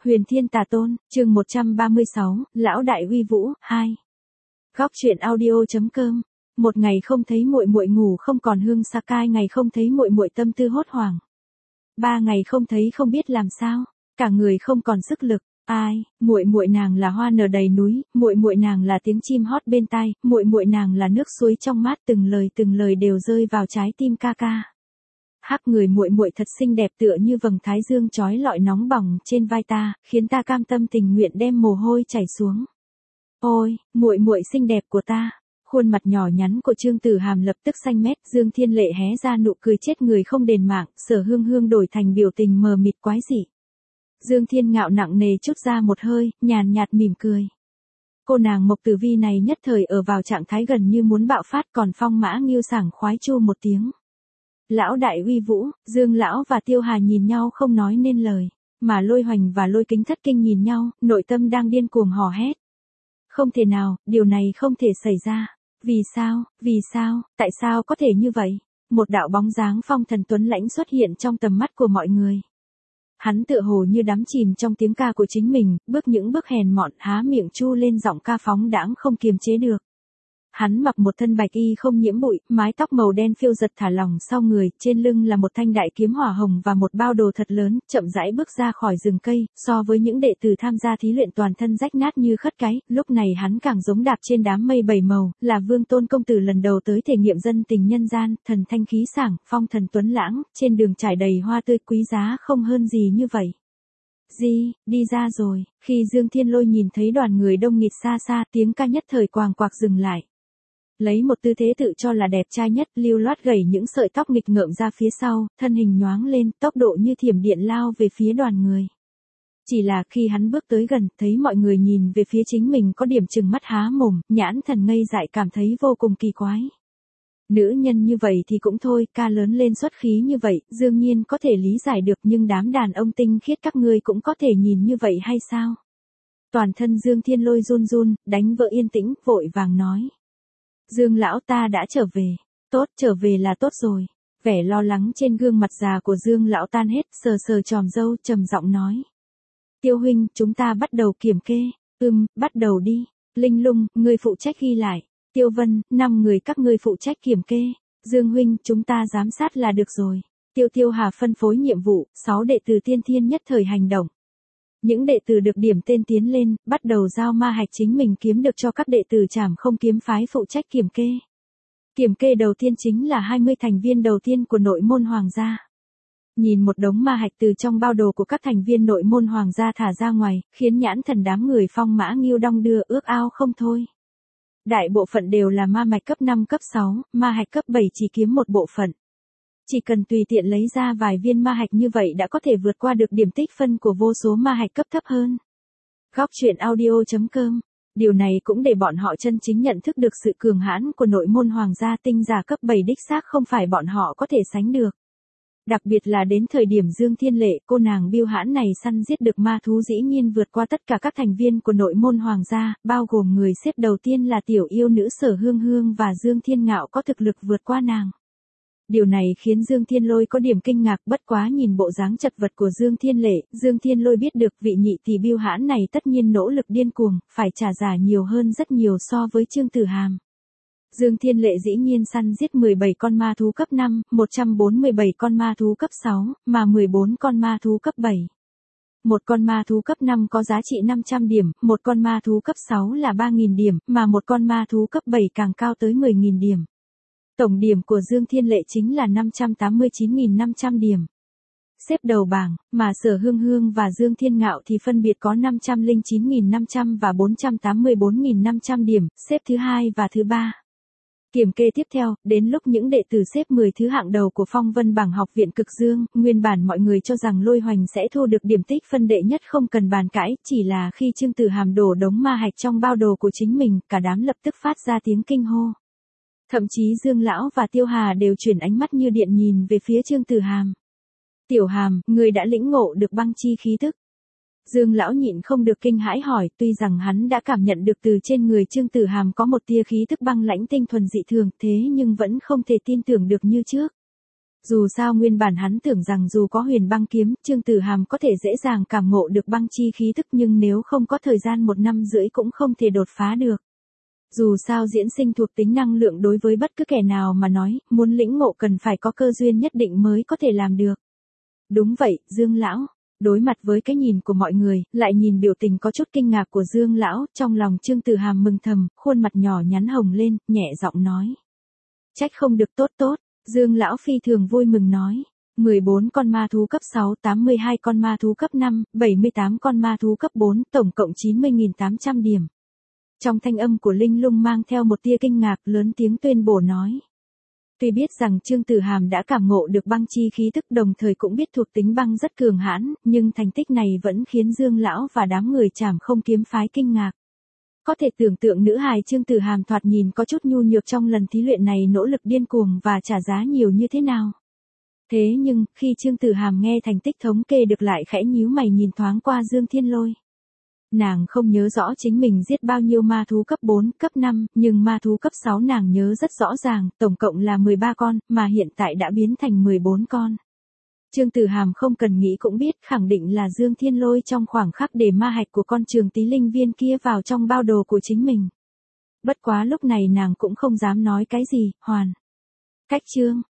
Huyền Thiên Tà Tôn, chương 136, Lão Đại Uy Vũ, 2. Góc truyện audio.com. Một ngày không thấy muội muội ngủ không còn hương Sakai, ngày không thấy muội muội tâm tư hốt hoảng. 3 ngày không thấy không biết làm sao, cả người không còn sức lực. Ai, muội muội nàng là hoa nở đầy núi, muội muội nàng là tiếng chim hót bên tai, muội muội nàng là nước suối trong mát, từng lời đều rơi vào trái tim ca ca. Hắc người muội muội thật xinh đẹp tựa như vầng thái dương chói lọi nóng bỏng trên vai ta, khiến ta cam tâm tình nguyện đem mồ hôi chảy xuống. Ôi, muội muội xinh đẹp của ta. Khuôn mặt nhỏ nhắn của Trương Tử Hàm lập tức xanh mét, Dương Thiên Lệ hé ra nụ cười chết người không đền mạng, Sở Hương Hương đổi thành biểu tình mờ mịt quái dị. Dương Thiên Ngạo nặng nề trút ra một hơi, nhàn nhạt mỉm cười. Cô nàng Mộc Tử Vi này nhất thời ở vào trạng thái gần như muốn bạo phát, còn Phong Mã Ngưu sảng khoái chu một tiếng. Lão Đại Uy Vũ, Dương Lão và Tiêu Hà nhìn nhau không nói nên lời, mà Lôi Hoành và Lôi Kính Thất Kinh nhìn nhau, nội tâm đang điên cuồng hò hét. Không thể nào, điều này không thể xảy ra. Vì sao, tại sao có thể như vậy? Một đạo bóng dáng phong thần tuấn lãnh xuất hiện trong tầm mắt của mọi người. Hắn tựa hồ như đắm chìm trong tiếng ca của chính mình, những bước hèn mọn, há miệng chu lên giọng ca phóng đãng không kiềm chế được. Hắn mặc một thân bạch y không nhiễm bụi, mái tóc màu đen phiêu giật thả lỏng sau người, trên lưng là một thanh đại kiếm hỏa hồng và một bao đồ thật lớn, chậm rãi bước ra khỏi rừng cây, so với những đệ tử tham gia thí luyện toàn thân rách nát như khất cái, lúc này hắn càng giống đạp trên đám mây bảy màu, là Vương Tôn công tử lần đầu tới thể nghiệm dân tình nhân gian, thần thanh khí sảng, phong thần tuấn lãng, trên đường trải đầy hoa tươi quý giá không hơn gì như vậy. Đi ra rồi, khi Dương Thiên Lôi nhìn thấy đoàn người đông nghịt xa xa, tiếng ca nhất thời quàng quạc dừng lại. Lấy một tư thế tự cho là đẹp trai nhất, lưu loát gẩy những sợi tóc nghịch ngợm ra phía sau, thân hình nhoáng lên, tốc độ như thiểm điện lao về phía đoàn người. Chỉ là khi hắn bước tới gần, thấy mọi người nhìn về phía chính mình có điểm trừng mắt há mồm, nhãn thần ngây dại cảm thấy vô cùng kỳ quái. Nữ nhân như vậy thì cũng thôi, ca lớn lên xuất khí như vậy, đương nhiên có thể lý giải được, nhưng đám đàn ông tinh khiết các ngươi cũng có thể nhìn như vậy hay sao? Toàn thân Dương Thiên Lôi run run, đánh vỡ yên tĩnh, vội vàng nói. Dương Lão ta đã trở về. Tốt, trở về là tốt rồi. Vẻ lo lắng trên gương mặt già của Dương Lão tan hết, sờ chòm râu, trầm giọng nói. Tiêu huynh, chúng ta bắt đầu kiểm kê. Bắt đầu đi. Linh Lung, ngươi phụ trách ghi lại. Tiêu Vân, 5 người các ngươi phụ trách kiểm kê. Dương huynh, chúng ta giám sát là được rồi. Tiêu Hà phân phối nhiệm vụ, 6 đệ tử tiên thiên nhất thời hành động. Những đệ tử được điểm tên tiến lên, bắt đầu giao ma hạch chính mình kiếm được cho các đệ tử Trảm Không kiếm phái phụ trách kiểm kê. Kiểm kê đầu tiên chính là 20 thành viên đầu tiên của nội môn hoàng gia. Nhìn một đống ma hạch từ trong bao đồ của các thành viên nội môn hoàng gia thả ra ngoài, khiến nhãn thần đám người Phong Mã Ngưu đong đưa ước ao không thôi. Đại bộ phận đều là ma mạch cấp 5 cấp 6, ma hạch cấp 7 chỉ kiếm một bộ phận. Chỉ cần tùy tiện lấy ra vài viên ma hạch như vậy đã có thể vượt qua được điểm tích phân của vô số ma hạch cấp thấp hơn. Góc truyện audio.com. Điều này cũng để bọn họ chân chính nhận thức được sự cường hãn của nội môn hoàng gia, tinh giả cấp 7 đích xác không phải bọn họ có thể sánh được. Đặc biệt là đến thời điểm Dương Thiên Lệ, cô nàng biêu hãn này săn giết được ma thú dĩ nhiên vượt qua tất cả các thành viên của nội môn hoàng gia, bao gồm người xếp đầu tiên là tiểu yêu nữ Sở Hương Hương và Dương Thiên Ngạo có thực lực vượt qua nàng. Điều này khiến Dương Thiên Lôi có điểm kinh ngạc, bất quá nhìn bộ dáng chật vật của Dương Thiên Lệ, Dương Thiên Lôi biết được vị nhị tỷ biêu hãn này tất nhiên nỗ lực điên cuồng, phải trả giá nhiều hơn rất nhiều so với Trương Tử Hàm. Dương Thiên Lệ dĩ nhiên săn giết 17 con ma thú cấp 5, 147 con ma thú cấp 6, mà 14 con ma thú cấp 7. Một con ma thú cấp 5 có giá trị 500 điểm, một con ma thú cấp 6 là 3.000 điểm, mà một con ma thú cấp 7 càng cao tới 10.000 điểm. Tổng điểm của Dương Thiên Lệ chính là 589.500 điểm. Xếp đầu bảng, mà Sở Hương Hương và Dương Thiên Ngạo thì phân biệt có 509.500 và 484.500 điểm, xếp thứ 2 và thứ 3. Kiểm kê tiếp theo, đến lúc những đệ tử xếp 10 thứ hạng đầu của Phong Vân bảng học viện Cực Dương, nguyên bản mọi người cho rằng Lôi Hoành sẽ thu được điểm tích phân đệ nhất không cần bàn cãi, chỉ là khi Trương Tử Hàm đổ đống ma hạch trong bao đồ của chính mình, cả đám lập tức phát ra tiếng kinh hô. Thậm chí Dương Lão và Tiêu Hà đều chuyển ánh mắt như điện nhìn về phía Trương Tử Hàm. Tiểu Hàm, người đã lĩnh ngộ được băng chi khí tức. Dương Lão nhịn không được kinh hãi hỏi, tuy rằng hắn đã cảm nhận được từ trên người Trương Tử Hàm có một tia khí tức băng lãnh tinh thuần dị thường, thế nhưng vẫn không thể tin tưởng được như trước. Dù sao nguyên bản hắn tưởng rằng dù có huyền băng kiếm, Trương Tử Hàm có thể dễ dàng cảm ngộ được băng chi khí tức, nhưng nếu không có thời gian 1 năm rưỡi cũng không thể đột phá được. Dù sao diễn sinh thuộc tính năng lượng đối với bất cứ kẻ nào mà nói, muốn lĩnh ngộ cần phải có cơ duyên nhất định mới có thể làm được. Đúng vậy, Dương lão. Đối mặt với cái nhìn của mọi người, lại nhìn biểu tình có chút kinh ngạc của Dương lão, trong lòng Trương Tử Hàm mừng thầm, khuôn mặt nhỏ nhắn hồng lên, nhẹ giọng nói. Trách không được, tốt tốt. Dương lão phi thường vui mừng nói. 14 con ma thú cấp 6, 82 con ma thú cấp 5, 78 con ma thú cấp 4, tổng cộng 90.800 điểm. Trong thanh âm của Linh Lung mang theo một tia kinh ngạc, lớn tiếng tuyên bố nói. Tuy biết rằng Trương Tử Hàm đã cảm ngộ được băng chi khí tức, đồng thời cũng biết thuộc tính băng rất cường hãn, nhưng thành tích này vẫn khiến Dương lão và đám người Trảm Không kiếm phái kinh ngạc. Có thể tưởng tượng nữ hài Trương Tử Hàm thoạt nhìn có chút nhu nhược trong lần thí luyện này nỗ lực điên cuồng và trả giá nhiều như thế nào. Thế nhưng, khi Trương Tử Hàm nghe thành tích thống kê được lại khẽ nhíu mày nhìn thoáng qua Dương Thiên Lôi. Nàng không nhớ rõ chính mình giết bao nhiêu ma thú cấp 4, cấp 5, nhưng ma thú cấp 6 nàng nhớ rất rõ ràng, tổng cộng là 13 con, mà hiện tại đã biến thành 14 con. Trương Tử Hàm không cần nghĩ cũng biết, khẳng định là Dương Thiên Lôi trong khoảng khắc để ma hạch của con Trường Tí Linh viên kia vào trong bao đồ của chính mình. Bất quá lúc này nàng cũng không dám nói cái gì, hoàn. Cách chương.